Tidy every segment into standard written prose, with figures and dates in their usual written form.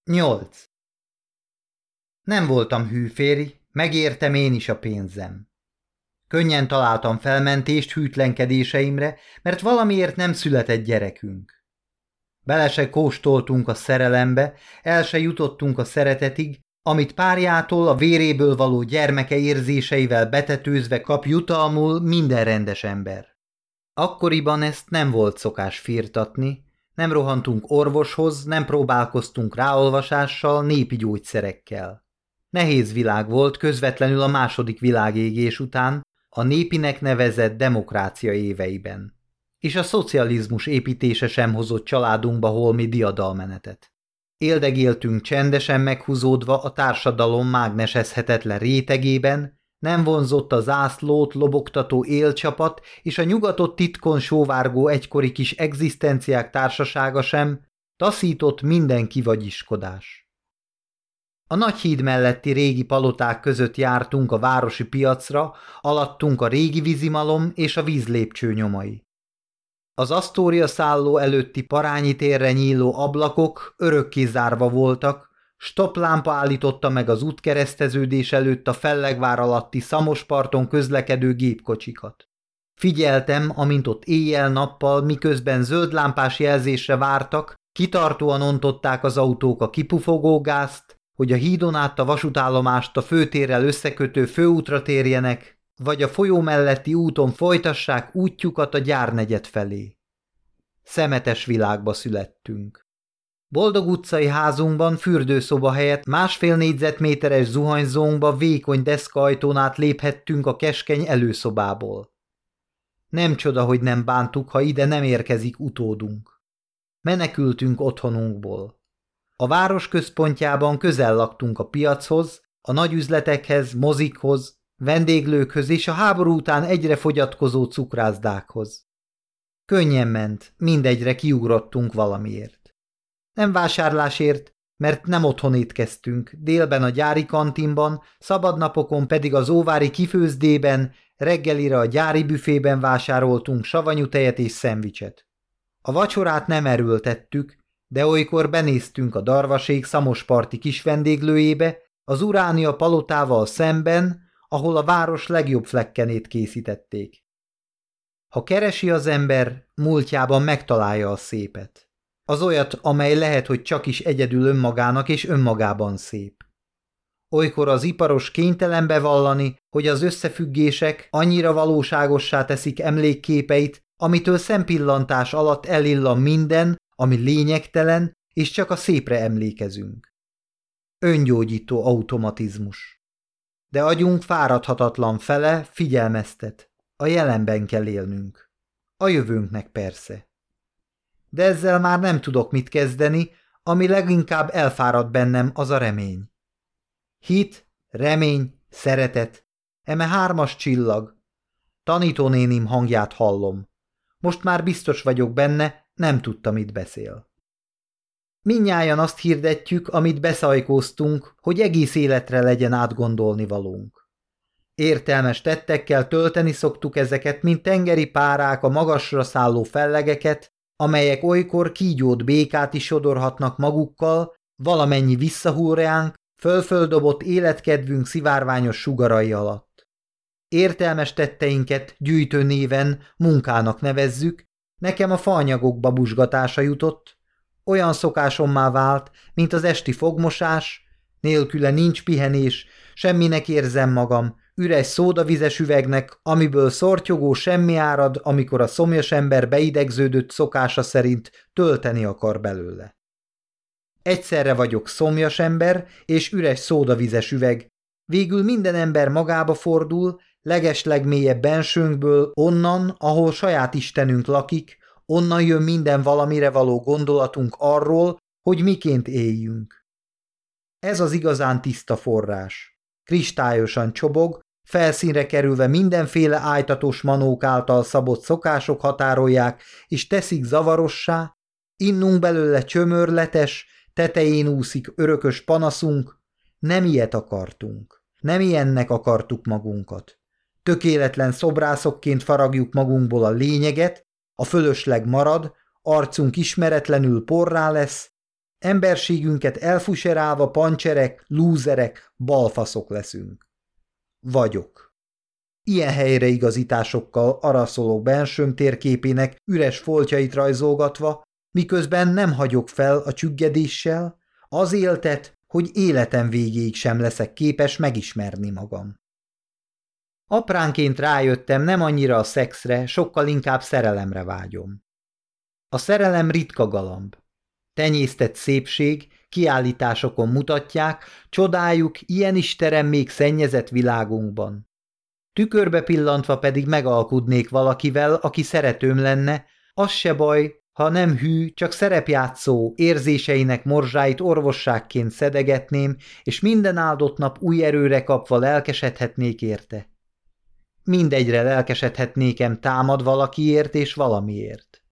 8. Nem voltam hűférj, megértem én is a pénzem. Könnyen találtam felmentést hűtlenkedéseimre, mert valamiért nem született gyerekünk. Bele se kóstoltunk a szerelembe, el se jutottunk a szeretetig, amit párjától a véréből való gyermeke érzéseivel betetőzve kap jutalmul minden rendes ember. Akkoriban ezt nem volt szokás firtatni, nem rohantunk orvoshoz, nem próbálkoztunk ráolvasással, népi gyógyszerekkel. Nehéz világ volt közvetlenül a második világégés után, a népinek nevezett demokrácia éveiben. És a szocializmus építése sem hozott családunkba holmi diadalmenetet. Éldegéltünk csendesen meghúzódva a társadalom mágnesezhetetlen rétegében, nem vonzott a zászlót lobogtató élcsapat és a nyugatot titkon sóvárgó egykori kis egzisztenciák társasága sem, taszított minden kivagyiskodás. A nagy híd melletti régi paloták között jártunk a városi piacra, alattunk a régi vízimalom és a vízlépcső nyomai. Az Asztória szálló előtti Parányi térre nyíló ablakok örökké zárva voltak, stopplámpa állította meg az útkereszteződés előtt a Fellegvár alatti Szamosparton közlekedő gépkocsikat. Figyeltem, amint ott éjjel-nappal, miközben zöldlámpás jelzésre vártak, kitartóan ontották az autók a kipufogó gázt, hogy a hídon át a vasútállomást a főtérrel összekötő főútra térjenek, vagy a folyó melletti úton folytassák útjukat a gyárnegyed felé. Szemetes világba születtünk. Boldog utcai házunkban fürdőszoba helyett 1,5 négyzetméteres zuhanyzónkba vékony deszkaajtón át léphettünk a keskeny előszobából. Nem csoda, hogy nem bántuk, ha ide nem érkezik utódunk. Menekültünk otthonunkból. A város központjában közel laktunk a piachoz, a nagyüzletekhez, mozikhoz, vendéglőkhöz és a háború után egyre fogyatkozó cukrászdákhoz. Könnyen ment, mindegyre kiugrottunk valamiért. Nem vásárlásért, mert nem otthon étkeztünk, délben a gyári kantinban, szabadnapokon pedig az óvári kifőzdében, reggelire a gyári büfében vásároltunk savanyú tejet és szendvicset. A vacsorát nem erőltettük, de olykor benéztünk a Darvasék szamosparti kis vendéglőjébe, az Uránia palotával szemben, ahol a város legjobb flekkenét készítették. Ha keresi az ember, múltjában megtalálja a szépet. Az olyat, amely lehet, hogy csak is egyedül önmagának és önmagában szép. Olykor az iparos kénytelen bevallani, hogy az összefüggések annyira valóságossá teszik emlékképeit, amitől szempillantás alatt elillan minden, ami lényegtelen, és csak a szépre emlékezünk. Öngyógyító automatizmus. De agyunk fáradhatatlan fele figyelmeztet. A jelenben kell élnünk. A jövőnknek persze. De ezzel már nem tudok mit kezdeni, ami leginkább elfárad bennem, az a remény. Hit, remény, szeretet, eme 3-as csillag. Tanítónénim hangját hallom. Most már biztos vagyok benne, nem tudta, mit beszél. Mindnyájan azt hirdetjük, amit beszajkóztunk, hogy egész életre legyen átgondolni valónk. Értelmes tettekkel tölteni szoktuk ezeket, mint tengeri párák a magasra szálló fellegeket, amelyek olykor kígyót békát is sodorhatnak magukkal, valamennyi visszahúrjánk, fölföldobott életkedvünk szivárványos sugarai alatt. Értelmes tetteinket gyűjtő néven munkának nevezzük, nekem a faanyagok babusgatása jutott, olyan szokásommá vált, mint az esti fogmosás, nélküle nincs pihenés, semminek érzem magam, üres szódavizes üvegnek, amiből szortyogó semmi árad, amikor a szomjas ember beidegződött szokása szerint tölteni akar belőle. Egyszerre vagyok szomjas ember és üres szódavizes üveg, végül minden ember magába fordul, legeslegmélyebb bensőnkből, onnan, ahol saját Istenünk lakik, onnan jön minden valamire való gondolatunk arról, hogy miként éljünk. Ez az igazán tiszta forrás. Kristályosan csobog, felszínre kerülve mindenféle ájtatos manók által szabott szokások határolják és teszik zavarossá, innunk belőle csömörletes, tetején úszik örökös panaszunk, nem ilyet akartunk, nem ilyennek akartuk magunkat. Tökéletlen szobrászokként faragjuk magunkból a lényeget, a fölösleg marad, arcunk ismeretlenül porrá lesz, Emberségünket elfuserálva pancserek, lúzerek, balfaszok leszünk. Vagyok. Ilyen helyreigazításokkal araszolok bensőm térképének üres foltjait rajzolgatva, miközben nem hagyok fel a csüggedéssel, az éltet, hogy életem végéig sem leszek képes megismerni magam. Apránként rájöttem, nem annyira a szexre, sokkal inkább szerelemre vágyom. A szerelem ritka galamb. Tenyésztett szépség, kiállításokon mutatják, csodáljuk, ilyen is terem még szennyezett világunkban. Tükörbe pillantva pedig megalkudnék valakivel, aki szeretőm lenne, az se baj, ha nem hű, csak szerepjátszó, érzéseinek morzsáit orvosságként szedegetném, és minden áldott nap új erőre kapva lelkesedhetnék érte. Mindegyre lelkesedhetnékem támad valakiért és valamiért.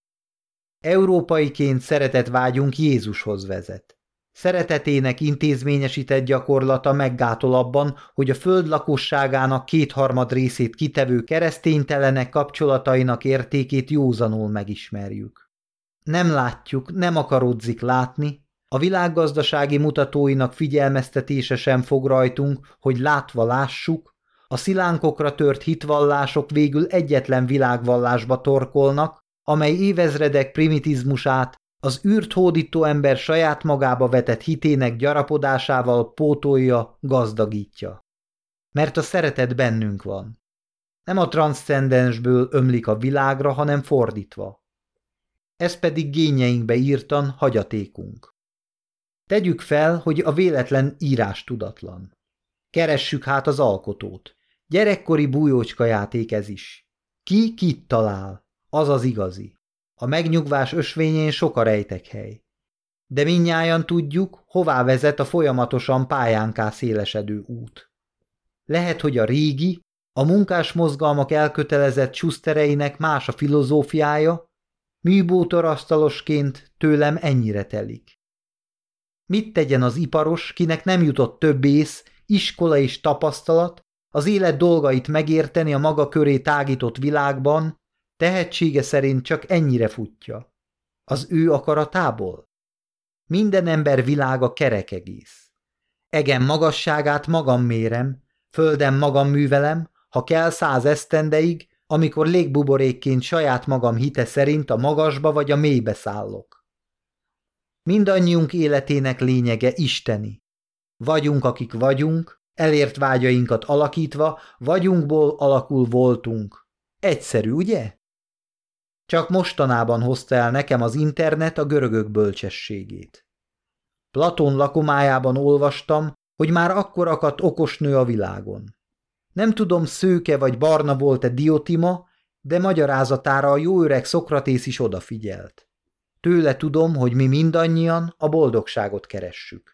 Európaiként szeretetvágyunk Jézushoz vezet. Szeretetének intézményesített gyakorlata meggátol abban, hogy a föld lakosságának 2/3 részét kitevő kereszténytelenek kapcsolatainak értékét józanul megismerjük. Nem látjuk, nem akarodzik látni, a világgazdasági mutatóinak figyelmeztetése sem fog rajtunk, hogy látva lássuk, a szilánkokra tört hitvallások végül egyetlen világvallásba torkolnak, amely évezredek primitizmusát az űrt hódító ember saját magába vetett hitének gyarapodásával pótolja, gazdagítja. Mert a szeretet bennünk van. Nem a transzcendensből ömlik a világra, hanem fordítva. Ez pedig génjeinkbe írtan hagyatékunk. Tegyük fel, hogy a véletlen írás tudatlan. Keressük hát az alkotót. Gyerekkori bújócskajáték ez is. Ki kit talál? Az az igazi. A megnyugvás ösvényén sok a rejtekhely. De mindnyájan tudjuk, hová vezet a folyamatosan pályánká szélesedő út. Lehet, hogy a régi, a munkásmozgalmak elkötelezett susztereinek más a filozófiája, műbútorasztalosként tőlem ennyire telik. Mit tegyen az iparos, kinek nem jutott több ész, iskola és tapasztalat, az élet dolgait megérteni a maga köré tágított világban, tehetsége szerint csak ennyire futja. Az ő akaratából? Minden ember világa kerek egész. Egen magasságát magam mérem, földem magam művelem, ha kell 100 esztendeig, amikor légbuborékként saját magam hite szerint a magasba vagy a mélybe szállok. Mindannyiunk életének lényege isteni. Vagyunk, akik vagyunk, elért vágyainkat alakítva, vagyunkból alakul voltunk. Egyszerű, ugye? Csak mostanában hozta el nekem az internet a görögök bölcsességét. Platón lakomájában olvastam, hogy már akkor akadt okos nő a világon. Nem tudom, szőke vagy barna volt-e Diotima, de magyarázatára a jó öreg Szokratész is odafigyelt. Tőle tudom, hogy mi mindannyian a boldogságot keressük.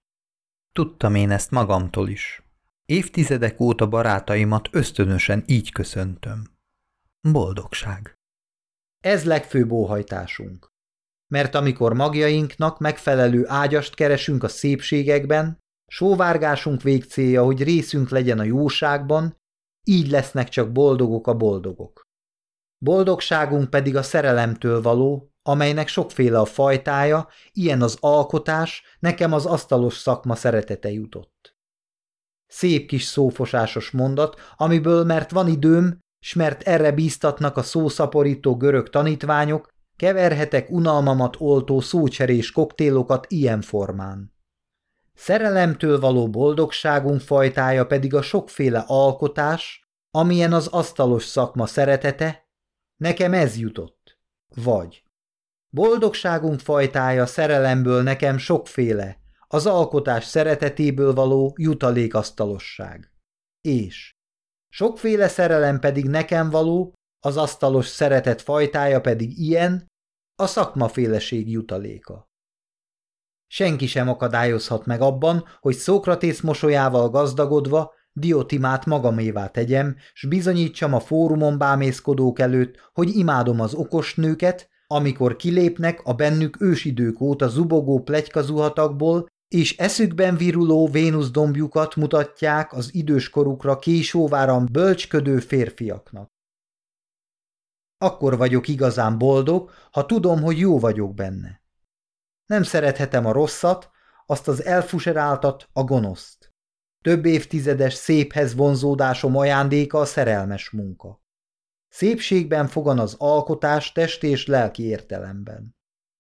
Tudtam én ezt magamtól is. Évtizedek óta barátaimat ösztönösen így köszöntöm. Boldogság. Ez legfőbb óhajtásunk. Mert amikor magjainknak megfelelő ágyast keresünk a szépségekben, sóvárgásunk végcélja, hogy részünk legyen a jóságban, így lesznek csak boldogok a boldogok. Boldogságunk pedig a szerelemtől való, amelynek sokféle a fajtája, ilyen az alkotás, nekem az asztalos szakma szeretete jutott. Szép kis szófosásos mondat, amiből mert van időm, s mert erre bíztatnak a szószaporító görög tanítványok, keverhetek unalmamat oltó szócserés koktélokat ilyen formán. Szerelemtől való boldogságunk fajtája pedig a sokféle alkotás, amilyen az asztalos szakma szeretete, nekem ez jutott. Vagy boldogságunk fajtája szerelemből nekem sokféle, az alkotás szeretetéből való jutalékasztalosság. És sokféle szerelem pedig nekem való, az asztalos szeretet fajtája pedig ilyen, a szakmaféleség jutaléka. Senki sem akadályozhat meg abban, hogy Szókratész mosolyával gazdagodva Diotimát magamévá tegyem, s bizonyítsam a fórumon bámészkodók előtt, hogy imádom az okos nőket, amikor kilépnek a bennük ősidők óta zubogó pletykazuhatakból, és eszükben viruló Vénusz dombjukat mutatják az időskorukra késóváran bölcsködő férfiaknak. Akkor vagyok igazán boldog, ha tudom, hogy jó vagyok benne. Nem szerethetem a rosszat, azt az elfuseráltat, a gonoszt. Több évtizedes széphez vonzódásom ajándéka a szerelmes munka. Szépségben fogan az alkotás test és lelki értelemben.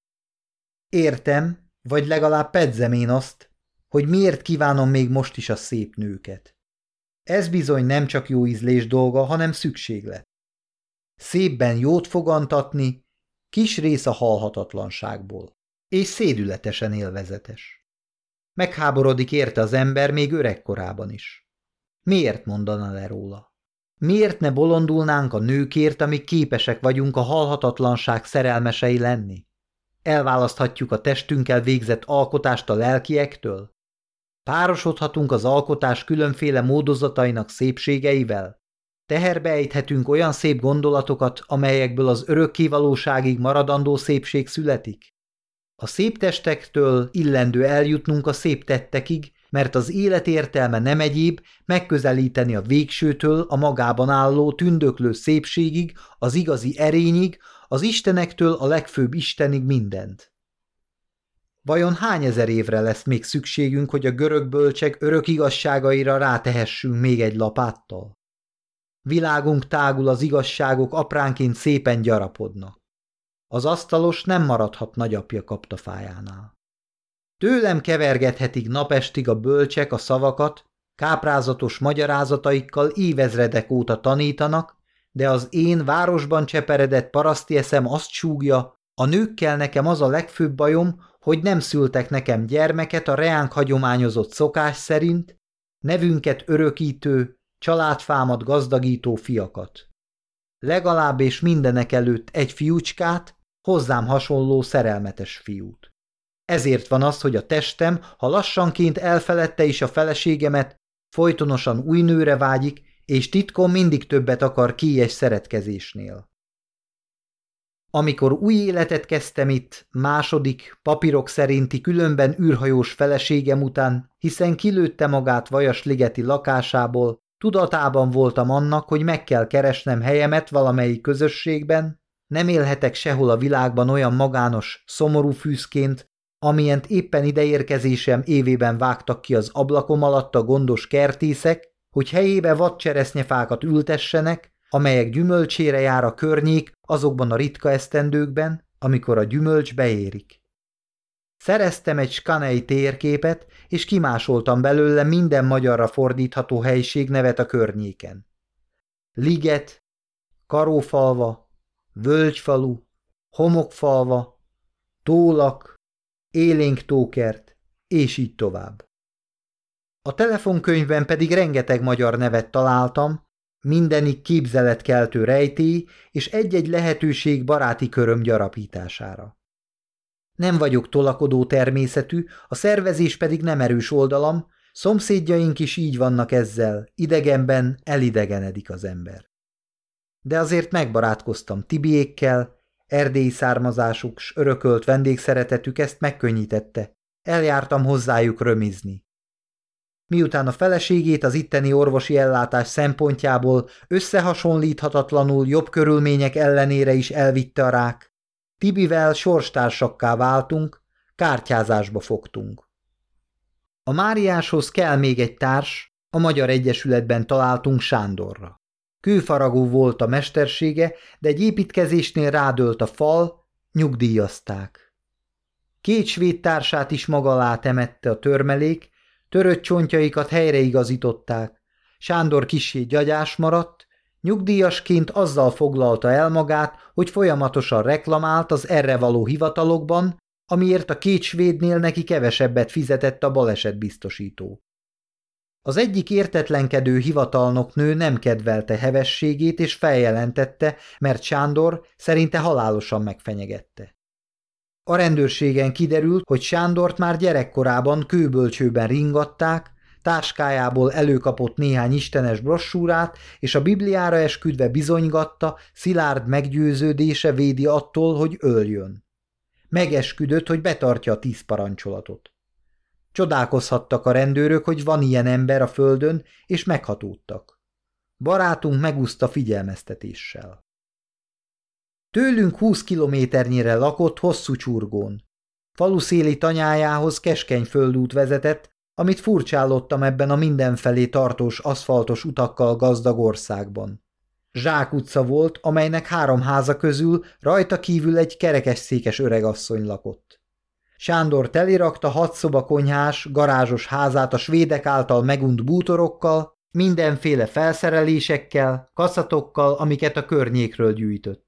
Értem, vagy legalább pedzem én azt, hogy miért kívánom még most is a szép nőket. Ez bizony nem csak jó ízlés dolga, hanem szükséglet. Szépben jót fogantatni, kis rész a halhatatlanságból, és szédületesen élvezetes. Megháborodik érte az ember még öregkorában is. Miért mondana le róla? Miért ne bolondulnánk a nőkért, amik képesek vagyunk a halhatatlanság szerelmesei lenni? Elválaszthatjuk a testünkkel végzett alkotást a lelkiektől? Párosodhatunk az alkotás különféle módozatainak szépségeivel? Teherbe ejthetünk olyan szép gondolatokat, amelyekből az örökkévalóságig maradandó szépség születik? A szép testektől illendő eljutnunk a szép tettekig, mert az élet értelme nem egyéb, megközelíteni a végsőtől a magában álló tündöklő szépségig, az igazi erényig, az istenektől a legfőbb istenig mindent. Vajon hány ezer évre lesz még szükségünk, hogy a görög bölcsek örök igazságaira rátehessünk még egy lapáttal? Világunk tágul, az igazságok apránként szépen gyarapodnak. Az asztalos nem maradhat nagyapja kaptafájánál. Tőlem kevergethetik napestig a bölcsek a szavakat, káprázatos magyarázataikkal évezredek óta tanítanak, de az én városban cseperedett paraszti eszem azt súgja, a nőkkel nekem az a legfőbb bajom, hogy nem szültek nekem gyermeket a reánk hagyományozott szokás szerint, nevünket örökítő, családfámat gazdagító fiakat. Legalább és mindenek előtt egy fiúcskát, hozzám hasonló szerelmetes fiút. Ezért van az, hogy a testem, ha lassanként elfeledte is a feleségemet, folytonosan új nőre vágyik, és titkon mindig többet akar kígyes szeretkezésnél. Amikor új életet kezdtem itt, második, papírok szerinti különben űrhajós feleségem után, hiszen kilőtte magát Vajasligeti lakásából, tudatában voltam annak, hogy meg kell keresnem helyemet valamelyik közösségben, nem élhetek sehol a világban olyan magános, szomorú fűzként, amilyent éppen ideérkezésem évében vágtak ki az ablakom alatt a gondos kertészek, hogy helyébe vadcseresznyefákat ültessenek, amelyek gyümölcsére jár a környék azokban a ritka esztendőkben, amikor a gyümölcs beérik. Szereztem egy skanei térképet, és kimásoltam belőle minden magyarra fordítható helységnevet a környéken. Liget, Karófalva, Völgyfalu, Homokfalva, Tólak, Élénktókert, és így tovább. A telefonkönyvben pedig rengeteg magyar nevet találtam, mindenik képzeletkeltő rejtély és egy-egy lehetőség baráti köröm gyarapítására. Nem vagyok tolakodó természetű, a szervezés pedig nem erős oldalam, szomszédjaink is így vannak ezzel, idegenben elidegenedik az ember. De azért megbarátkoztam Tibiékkel, erdélyi származásuk s örökölt vendégszeretetük ezt megkönnyítette, eljártam hozzájuk römizni. Miután a feleségét az itteni orvosi ellátás szempontjából összehasonlíthatatlanul jobb körülmények ellenére is elvitte a rák, Tibivel sorstársakká váltunk, kártyázásba fogtunk. A Máriáshoz kell még egy társ, a Magyar Egyesületben találtunk Sándorra. Kőfaragó volt a mestersége, de egy építkezésnél rádőlt a fal, nyugdíjazták. Két svéd társát is maga alá temette a törmelék, törött csontjaikat helyreigazították. Sándor kissé gyagyás maradt, nyugdíjasként azzal foglalta el magát, hogy folyamatosan reklamált az erre való hivatalokban, amiért a két svédnél neki kevesebbet fizetett a balesetbiztosító. Az egyik értetlenkedő hivatalnoknő nem kedvelte hevességét és feljelentette, mert Sándor szerinte halálosan megfenyegette. A rendőrségen kiderült, hogy Sándort már gyerekkorában kőbölcsőben ringatták, táskájából előkapott néhány istenes brossúrát, és a Bibliára esküdve bizonygatta, szilárd meggyőződése védi attól, hogy öljön. Megesküdött, hogy betartja a 10 parancsolatot. Csodálkozhattak a rendőrök, hogy van ilyen ember a földön, és meghatódtak. Barátunk megúszta figyelmeztetéssel. Tőlünk 20 kilométernyire lakott hosszú csurgón. Faluszéli tanyájához keskeny földút vezetett, amit furcsálottam ebben a mindenfelé tartós aszfaltos utakkal gazdag országban. Zsák utca volt, amelynek 3 háza közül rajta kívül egy kerekesszékes öregasszony lakott. Sándor telirakta 6 szobakonyhás, garázsos házát a svédek által megunt bútorokkal, mindenféle felszerelésekkel, kaszatokkal, amiket a környékről gyűjtött.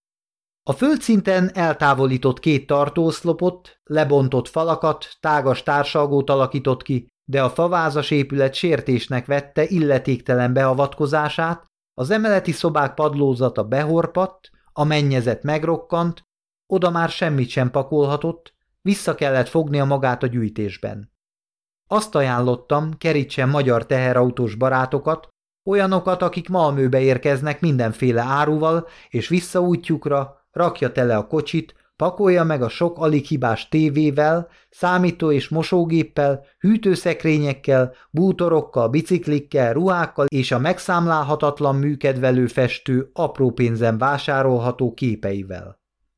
A földszinten eltávolított 2 tartóoszlopot, lebontott falakat, tágas társalgót alakított ki, de a favázas épület sértésnek vette illetéktelen beavatkozását, az emeleti szobák padlózata behorpadt, a mennyezet megrokkant, oda már semmit sem pakolhatott, vissza kellett fognia magát a gyűjtésben. Azt ajánlottam, kerítsen magyar teherautós barátokat, olyanokat, akik Malmöbe érkeznek mindenféle áruval, és vissza útjukra, rakja tele a kocsit, pakolja meg a sok alig hibás tévével, számító- és mosógéppel, hűtőszekrényekkel, bútorokkal, biciklikkel, ruhákkal és a megszámlálhatatlan műkedvelő festő apró pénzen vásárolható képeivel.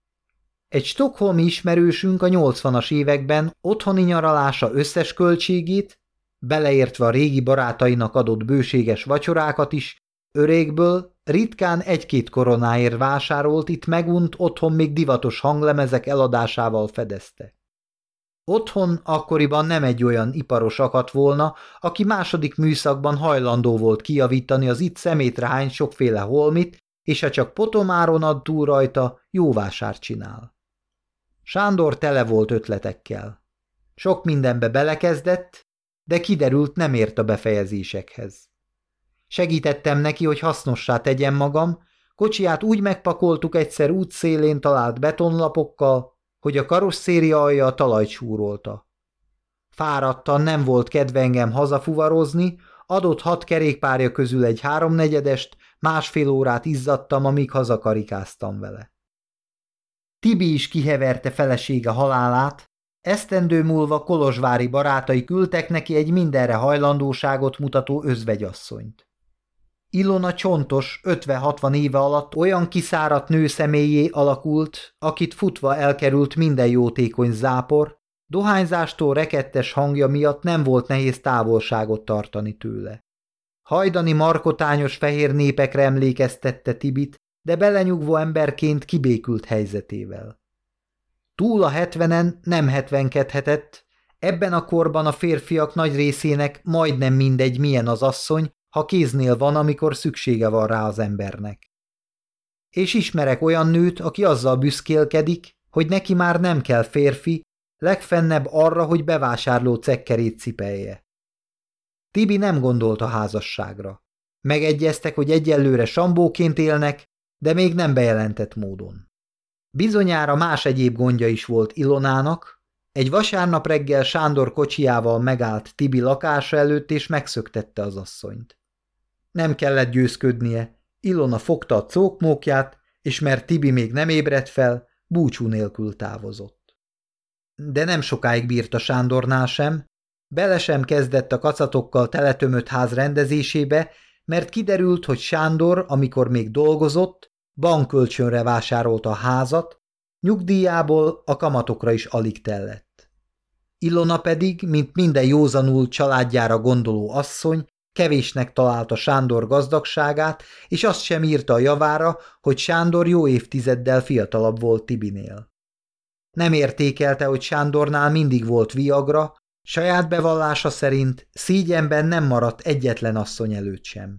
Egy stockholmi ismerősünk a 80-as években otthoni nyaralása összes költségét, beleértve a régi barátainak adott bőséges vacsorákat is, örégből ritkán 1-2 koronáért vásárolt, itt megunt, otthon még divatos hanglemezek eladásával fedezte. Otthon akkoriban nem egy olyan iparos akadt volna, aki második műszakban hajlandó volt kijavítani az itt szemétre hány sokféle holmit, és ha csak potomáron ad túl rajta, jó vásárt csinál. Sándor tele volt ötletekkel. Sok mindenbe belekezdett, de kiderült, nem ért a befejezésekhez. Segítettem neki, hogy hasznossá tegyem magam, kocsiját úgy megpakoltuk egyszer útszélén talált betonlapokkal, hogy a karosszéria alja a talajt súrolta. Fáradtan, nem volt kedve engem hazafuvarozni, adott 6 kerékpárja közül egy 3/4-est, 1,5 órát izzadtam, amíg hazakarikáztam vele. Tibi is kiheverte felesége halálát, esztendő múlva kolozsvári barátai küldtek neki egy mindenre hajlandóságot mutató özvegyasszonyt. Ilona csontos, 50-60 éve alatt olyan kiszáradt nő személyé alakult, akit futva elkerült minden jótékony zápor, dohányzástól rekettes hangja miatt nem volt nehéz távolságot tartani tőle. Hajdani markotányos fehér népekre emlékeztette Tibit, de belenyugvó emberként kibékült helyzetével. Túl a 70-en nem 70-kedhetett, ebben a korban a férfiak nagy részének majdnem mindegy, milyen az asszony, ha kéznél van, amikor szüksége van rá az embernek. És ismerek olyan nőt, aki azzal büszkélkedik, hogy neki már nem kell férfi, legfennebb arra, hogy bevásárló cekkerét cipelje. Tibi nem gondolt a házasságra. Megegyeztek, hogy egyelőre sambóként élnek, de még nem bejelentett módon. Bizonyára más egyéb gondja is volt Ilonának. Egy vasárnap reggel Sándor kocsijával megállt Tibi lakása előtt, és megszöktette az asszonyt. Nem kellett győzködnie, Ilona fogta a cókmókját, és mert Tibi még nem ébredt fel, búcsú nélkül távozott. De nem sokáig bírta Sándornál sem, bele sem kezdett a kacatokkal teletömött ház rendezésébe, mert kiderült, hogy Sándor, amikor még dolgozott, bankkölcsönre vásárolta a házat, nyugdíjából a kamatokra is alig tellett. Ilona pedig, mint minden józanul családjára gondoló asszony, kevésnek találta Sándor gazdagságát, és azt sem írta a javára, hogy Sándor jó évtizeddel fiatalabb volt Tibinél. Nem értékelte, hogy Sándornál mindig volt viagra, saját bevallása szerint szígyenben nem maradt egyetlen asszony előtt sem.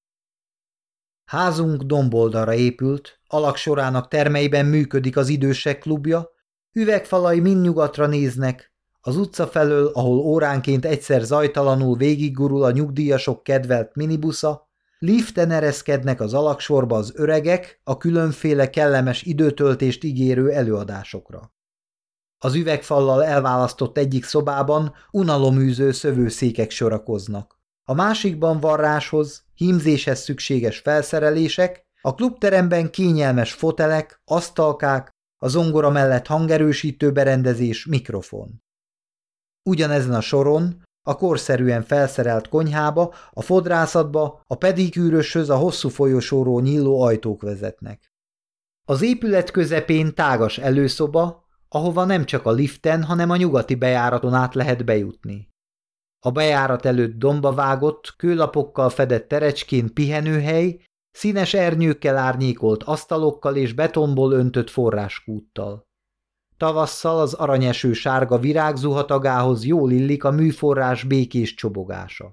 Házunk domboldalra épült, alaksorának termeiben működik az idősek klubja, üvegfalai mind nyugatra néznek, az utca felől, ahol óránként egyszer zajtalanul végiggurul a nyugdíjasok kedvelt minibusza, liften ereszkednek az alaksorba az öregek a különféle kellemes időtöltést ígérő előadásokra. Az üvegfallal elválasztott egyik szobában unaloműző szövőszékek sorakoznak. A másikban varráshoz, hímzéshez szükséges felszerelések, a klubteremben kényelmes fotelek, asztalkák, a zongora mellett hangerősítő berendezés, mikrofon. Ugyanezen a soron, a korszerűen felszerelt konyhába, a fodrászatba, a pedikűröshöz a hosszú folyosóról nyíló ajtók vezetnek. Az épület közepén tágas előszoba, ahova nem csak a liften, hanem a nyugati bejáraton át lehet bejutni. A bejárat előtt domba vágott, kőlapokkal fedett terecskén pihenőhely, színes ernyőkkel árnyékolt asztalokkal és betonból öntött forráskúttal. Tavasszal az aranyeső sárga virágzuhatagához jól illik a műforrás békés csobogása.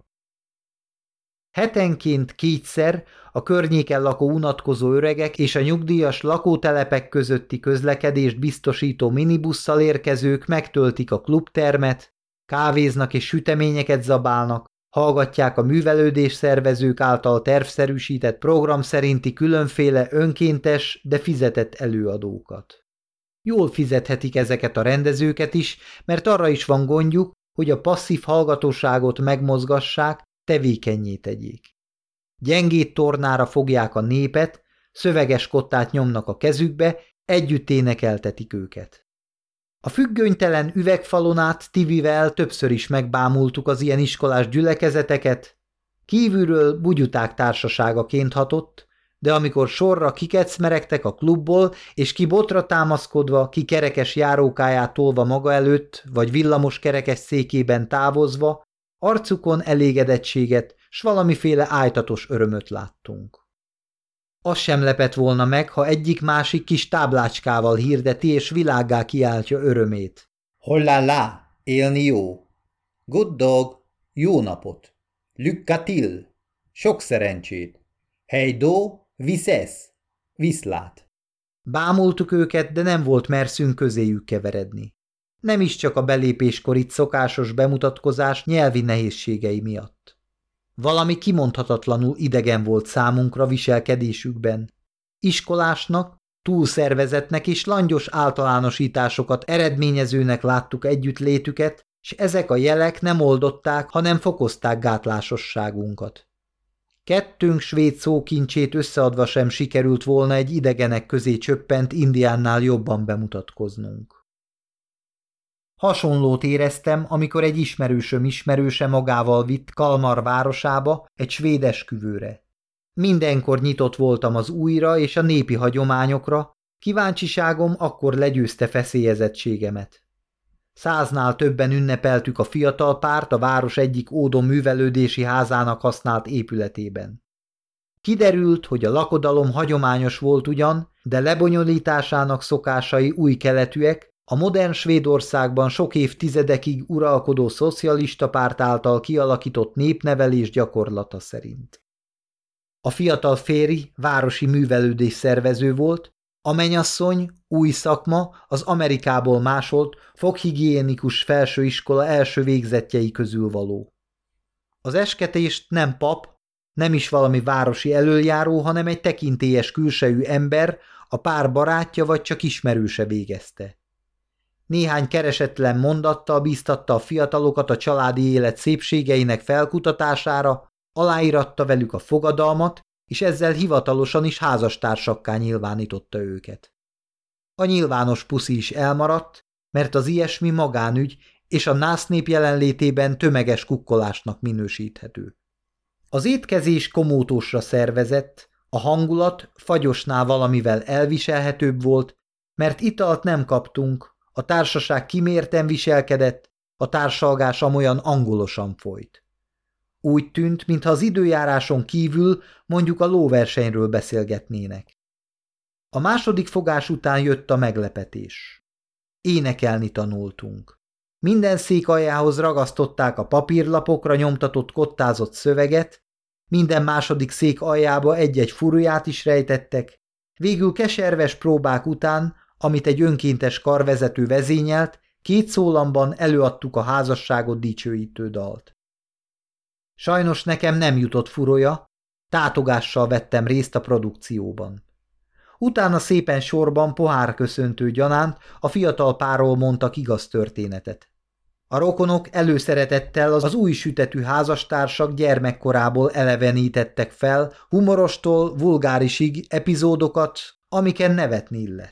Hetenként kétszer a környéken lakó unatkozó öregek és a nyugdíjas lakótelepek közötti közlekedést biztosító minibusszal érkezők megtöltik a klubtermet, kávéznak és süteményeket zabálnak, hallgatják a művelődés szervezők által tervszerűsített program szerinti különféle önkéntes, de fizetett előadókat. Jól fizethetik ezeket a rendezőket is, mert arra is van gondjuk, hogy a passzív hallgatóságot megmozgassák, tevékennyé tegyék. Gyengét tornára fogják a népet, szöveges kottát nyomnak a kezükbe, együtt énekeltetik őket. A függönytelen üvegfalon át Tivivel többször is megbámultuk az ilyen iskolás gyülekezeteket, kívülről bugyuták társaságaként hatott, de amikor sorra kikecmeregtek a klubból, és ki botra támaszkodva, ki kerekes járókáját tolva maga előtt, vagy villamos kerekes székében távozva, arcukon elégedettséget, s valamiféle ájtatos örömöt láttunk. Az sem lepett volna meg, ha egyik-másik kis táblácskával hirdeti és világgá kiáltja örömét. Hollá, élni jó! Good dog, jó napot! Lükkatil, sok szerencsét! Hejdó, viszesz, viszlát! Bámultuk őket, de nem volt merszünk közéjük keveredni. Nem is csak a belépéskor itt szokásos bemutatkozás nyelvi nehézségei miatt. Valami kimondhatatlanul idegen volt számunkra viselkedésükben. Iskolásnak, túlszervezetnek és langyos általánosításokat eredményezőnek láttuk együttlétüket, s ezek a jelek nem oldották, hanem fokozták gátlásosságunkat. Kettőnk svéd szókincsét összeadva sem sikerült volna egy idegenek közé csöppent indiánnál jobban bemutatkoznunk. Hasonlót éreztem, amikor egy ismerősöm ismerőse magával vitt Kalmar városába egy svéd esküvőre. Mindenkor nyitott voltam az újra és a népi hagyományokra, kíváncsiságom akkor legyőzte feszélyezettségemet. 100-nál többen ünnepeltük a fiatal párt a város egyik ódon művelődési házának használt épületében. Kiderült, hogy a lakodalom hagyományos volt ugyan, de lebonyolításának szokásai új keletűek, a modern Svédországban sok évtizedekig uralkodó szocialista párt által kialakított népnevelés gyakorlata szerint. A fiatal férj városi művelődés szervező volt, a mennyasszony, új szakma, az Amerikából másolt, foghigiénikus felsőiskola első végzettjei közül való. Az esketést nem pap, nem is valami városi elöljáró, hanem egy tekintélyes külsejű ember, a pár barátja vagy csak ismerőse végezte. Néhány keresetlen mondattal bíztatta a fiatalokat a családi élet szépségeinek felkutatására, aláíratta velük a fogadalmat, és ezzel hivatalosan is házastársakká nyilvánította őket. A nyilvános puszi is elmaradt, mert az ilyesmi magánügy és a násznép jelenlétében tömeges kukkolásnak minősíthető. Az étkezés komótosra szervezett, a hangulat fagyosnál valamivel elviselhetőbb volt, mert italt nem kaptunk, a társaság kimérten viselkedett, a társalgás amolyan angolosan folyt. Úgy tűnt, mintha az időjáráson kívül mondjuk a lóversenyről beszélgetnének. A második fogás után jött a meglepetés. Énekelni tanultunk. Minden szék aljához ragasztották a papírlapokra nyomtatott kottázott szöveget, minden második szék aljába egy-egy furuját is rejtettek, végül keserves próbák után, amit egy önkéntes karvezető vezényelt, 2 szólamban előadtuk a házasságot dicsőítő dalt. Sajnos nekem nem jutott furoja, tátogással vettem részt a produkcióban. Utána szépen sorban pohárköszöntő gyanánt a fiatal párról mondtak igaz történetet. A rokonok előszeretettel az új sütetű házastársak gyermekkorából elevenítettek fel humorostól vulgárisig epizódokat, amiken nevetni illett.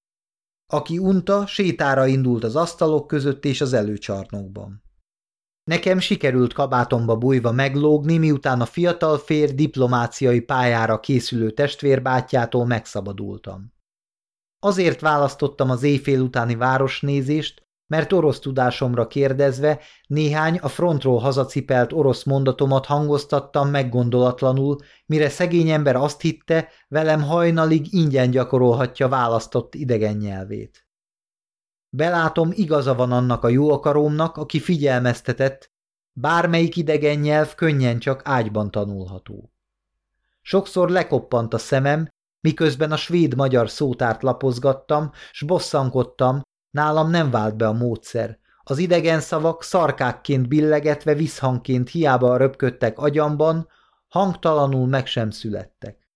Aki unta, sétára indult az asztalok között és az előcsarnokban. Nekem sikerült kabátomba bújva meglógni, miután a fiatal férj diplomáciai pályára készülő testvérbátyjától megszabadultam. Azért választottam az éjfél utáni városnézést, mert orosz tudásomra kérdezve néhány a frontról hazacipelt orosz mondatomat hangoztattam meggondolatlanul, mire szegény ember azt hitte, velem hajnalig ingyen gyakorolhatja választott idegen nyelvét. Belátom, igaza van annak a jó akarómnak, aki figyelmeztetett, bármelyik idegen nyelv könnyen csak ágyban tanulható. Sokszor lekoppant a szemem, miközben a svéd-magyar szótárt lapozgattam, s bosszankodtam, nálam nem vált be a módszer. Az idegen szavak szarkákként billegetve visszhangként hiába röpködtek agyamban, hangtalanul meg sem születtek.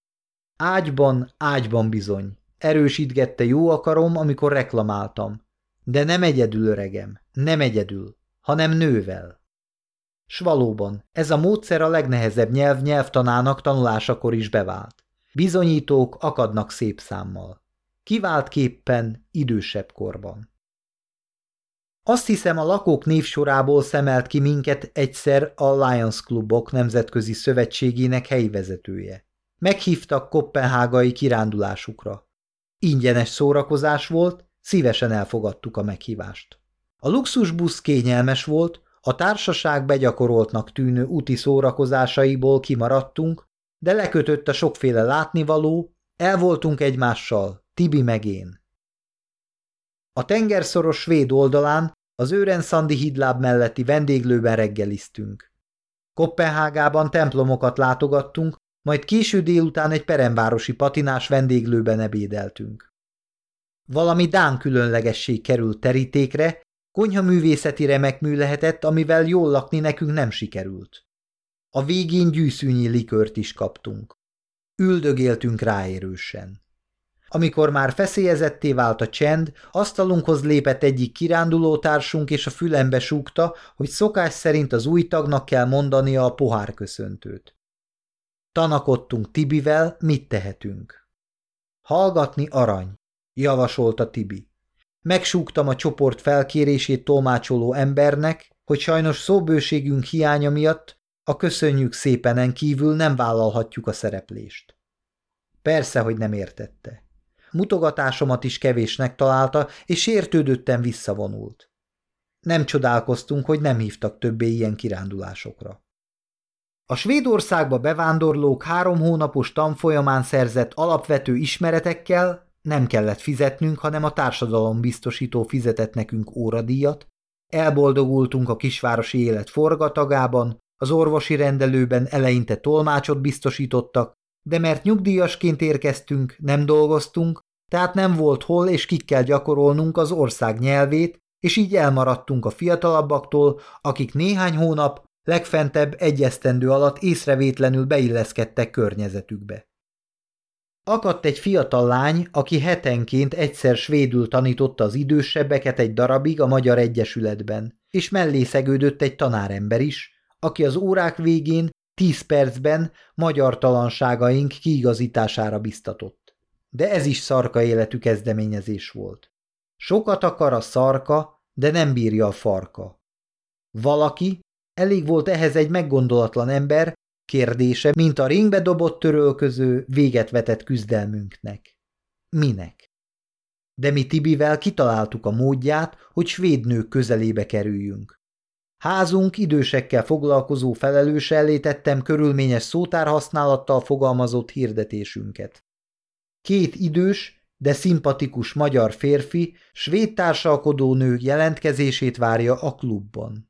Ágyban bizony, erősítgette jó akarom, amikor reklamáltam. De nem egyedül, öregem, nem egyedül, hanem nővel. S valóban, ez a módszer a legnehezebb nyelv nyelvtanának tanulásakor is bevált. Bizonyítók akadnak szép számmal. Kiváltképpen idősebb korban. Azt hiszem, a lakók névsorából szemelt ki minket egyszer a Lions Klubok Nemzetközi Szövetségének helyi vezetője. Meghívtak koppenhágai kirándulásukra. Ingyenes szórakozás volt, szívesen elfogadtuk a meghívást. A luxusbusz kényelmes volt, a társaság begyakoroltnak tűnő úti szórakozásaiból kimaradtunk, de lekötött a sokféle látnivaló, el voltunk egymással, Tibi meg én. A tengerszoros svéd oldalán, az Őrenszandi hídláb melletti vendéglőben reggeliztünk. Koppenhágában templomokat látogattunk, majd késő délután egy peremvárosi patinás vendéglőben ebédeltünk. Valami dán különlegesség került terítékre, konyhaművészeti remekmű lehetett, amivel jól lakni nekünk nem sikerült. A végén gyűszűnyi likőrt is kaptunk. Üldögéltünk ráérősen. Amikor már feszélyezetté vált a csend, asztalunkhoz lépett egyik kirándulótársunk, és a fülembe súgta, hogy szokás szerint az új tagnak kell mondania a pohárköszöntőt. Tanakodtunk Tibivel, mit tehetünk. Hallgatni arany, javasolta Tibi. Megsúgtam a csoport felkérését tolmácsoló embernek, hogy sajnos szóbőségünk hiánya miatt a köszönjük szépenen kívül nem vállalhatjuk a szereplést. Persze, hogy nem értette. Mutogatásomat is kevésnek találta, és sértődötten visszavonult. Nem csodálkoztunk, hogy nem hívtak többé ilyen kirándulásokra. A Svédországba bevándorlók 3 hónapos tanfolyamán szerzett alapvető ismeretekkel nem kellett fizetnünk, hanem a társadalombiztosító fizetett nekünk óradíjat, elboldogultunk a kisvárosi élet forgatagában, az orvosi rendelőben eleinte tolmácsot biztosítottak, de mert nyugdíjasként érkeztünk, nem dolgoztunk, tehát nem volt hol és kikkel gyakorolnunk az ország nyelvét, és így elmaradtunk a fiatalabbaktól, akik néhány hónap, legfentebb 1 esztendő alatt észrevétlenül beilleszkedtek környezetükbe. Akadt egy fiatal lány, aki hetenként egyszer svédül tanította az idősebbeket egy darabig a Magyar Egyesületben, és mellé szegődött egy tanárember is, aki az órák végén 10 percben magyartalanságaink kiigazítására biztatott. De ez is szarka életű kezdeményezés volt. Sokat akar a szarka, de nem bírja a farka. Valaki, elég volt ehhez egy meggondolatlan ember, kérdése, mint a ringbe dobott törölköző, véget vetett küzdelmünknek. Minek? De mi Tibivel kitaláltuk a módját, hogy svéd nők közelébe kerüljünk. Házunk idősekkel foglalkozó felelőse elé tettem körülményes szótárhasználattal fogalmazott hirdetésünket. 2 idős, de szimpatikus magyar férfi, svéd társalkodó nő jelentkezését várja a klubban.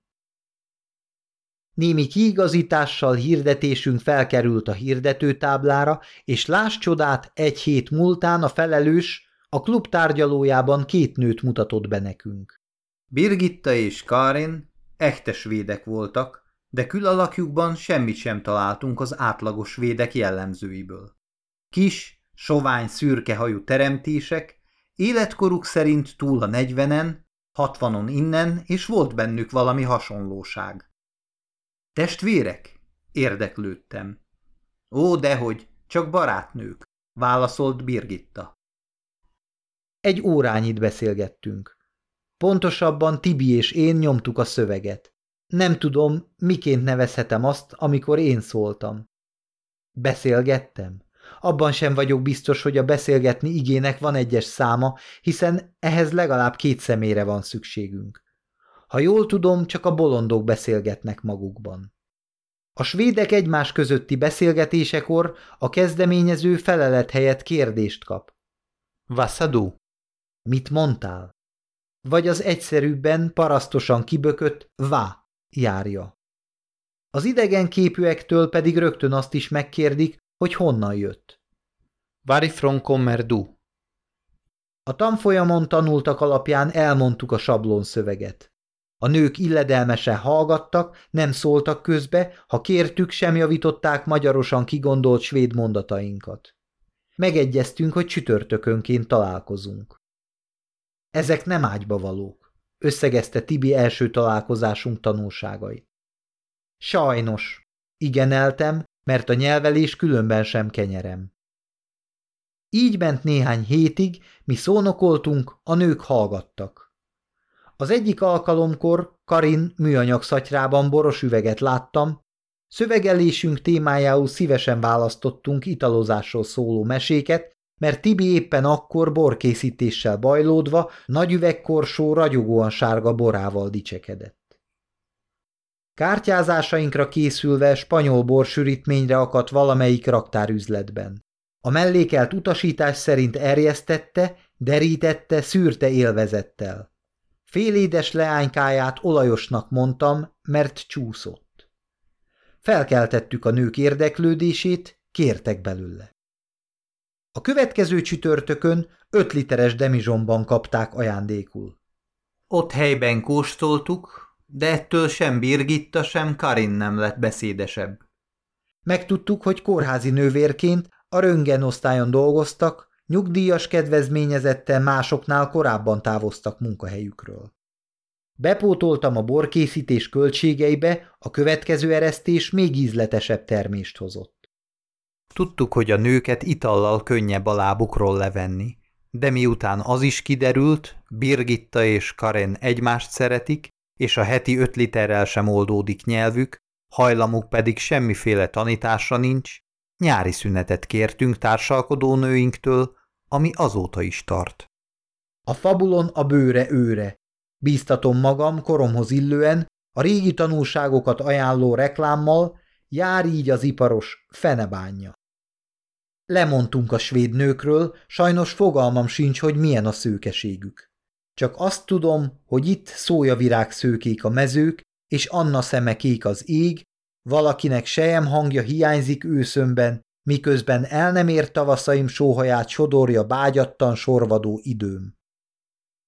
Némi kiigazítással hirdetésünk felkerült a hirdetőtáblára, és láss csodát, 1 hét múltán a felelős a klub tárgyalójában 2 nőt mutatott be nekünk. Birgitta és Karin echte svédek voltak, de külalakjukban semmit sem találtunk az átlagos svédek jellemzőiből. Kis, sovány, szürke hajú teremtések, életkoruk szerint túl a 40-en, 60-on innen, és volt bennük valami hasonlóság. Testvérek? Érdeklődtem. Ó, dehogy, csak barátnők, válaszolt Birgitta. 1 órányit beszélgettünk. Pontosabban Tibi és én nyomtuk a szöveget. Nem tudom, miként nevezhetem azt, amikor én szóltam. Beszélgettem. Abban sem vagyok biztos, hogy a beszélgetni igének van egyes száma, hiszen ehhez legalább 2 személyre van szükségünk. Ha jól tudom, csak a bolondok beszélgetnek magukban. A svédek egymás közötti beszélgetésekor a kezdeményező felelet helyett kérdést kap. Vasszadó? Mit mondtál? Vagy az egyszerűbben, parasztosan kibökött vá járja. Az idegen képűektől pedig rögtön azt is megkérdik, hogy honnan jött. Varifrån kommer du? A tanfolyamon tanultak alapján elmondtuk a sablonszöveget. A nők illedelmesen hallgattak, nem szóltak közbe, ha kértük, sem javították magyarosan kigondolt svéd mondatainkat. Megegyeztünk, hogy csütörtökönként találkozunk. Ezek nem ágyba valók, összegezte Tibi első találkozásunk tanulságait. Sajnos, igeneltem, mert a nyelvelés különben sem kenyerem. Így ment néhány hétig, mi szónokoltunk, a nők hallgattak. Az egyik alkalomkor Karin műanyag szatyrában boros üveget láttam, szövegelésünk témájául szívesen választottunk italozásról szóló meséket, mert Tibi éppen akkor borkészítéssel bajlódva nagy üvegkorsó ragyogóan sárga borával dicsekedett. Kártyázásainkra készülve spanyol borsűrítményre akadt valamelyik raktárüzletben. A mellékelt utasítás szerint erjesztette, derítette, szűrte élvezettel. Félédes leánykáját olajosnak mondtam, mert csúszott. Felkeltettük a nők érdeklődését, kértek belőle. A következő csütörtökön 5 literes demizsomban kapták ajándékul. Ott helyben kóstoltuk, de ettől sem Birgitta, sem Karin nem lett beszédesebb. Megtudtuk, hogy kórházi nővérként a röntgenosztályon dolgoztak, nyugdíjas kedvezményezettel másoknál korábban távoztak munkahelyükről. Bepótoltam a borkészítés költségeibe, a következő eresztés még ízletesebb termést hozott. Tudtuk, hogy a nőket itallal könnyebb a lábukról levenni, de miután az is kiderült, Birgitta és Karen egymást szeretik, és a heti 5 literrel sem oldódik nyelvük, hajlamuk pedig semmiféle tanításra nincs, nyári szünetet kértünk társalkodó nőinktől, ami azóta is tart. A fabulon a bőre őre. Bíztatom magam koromhoz illően, a régi tanulságokat ajánló reklámmal, jár így az iparos, fenebánja. Lemondtunk a svéd nőkről, sajnos fogalmam sincs, hogy milyen a szőkeségük. Csak azt tudom, hogy itt szójavirág szőkék a mezők, és Anna szeme kék az ég, valakinek sejem hangja hiányzik őszömben, miközben el nem ért tavaszaim sóhaját sodorja bágyattan sorvadó időm.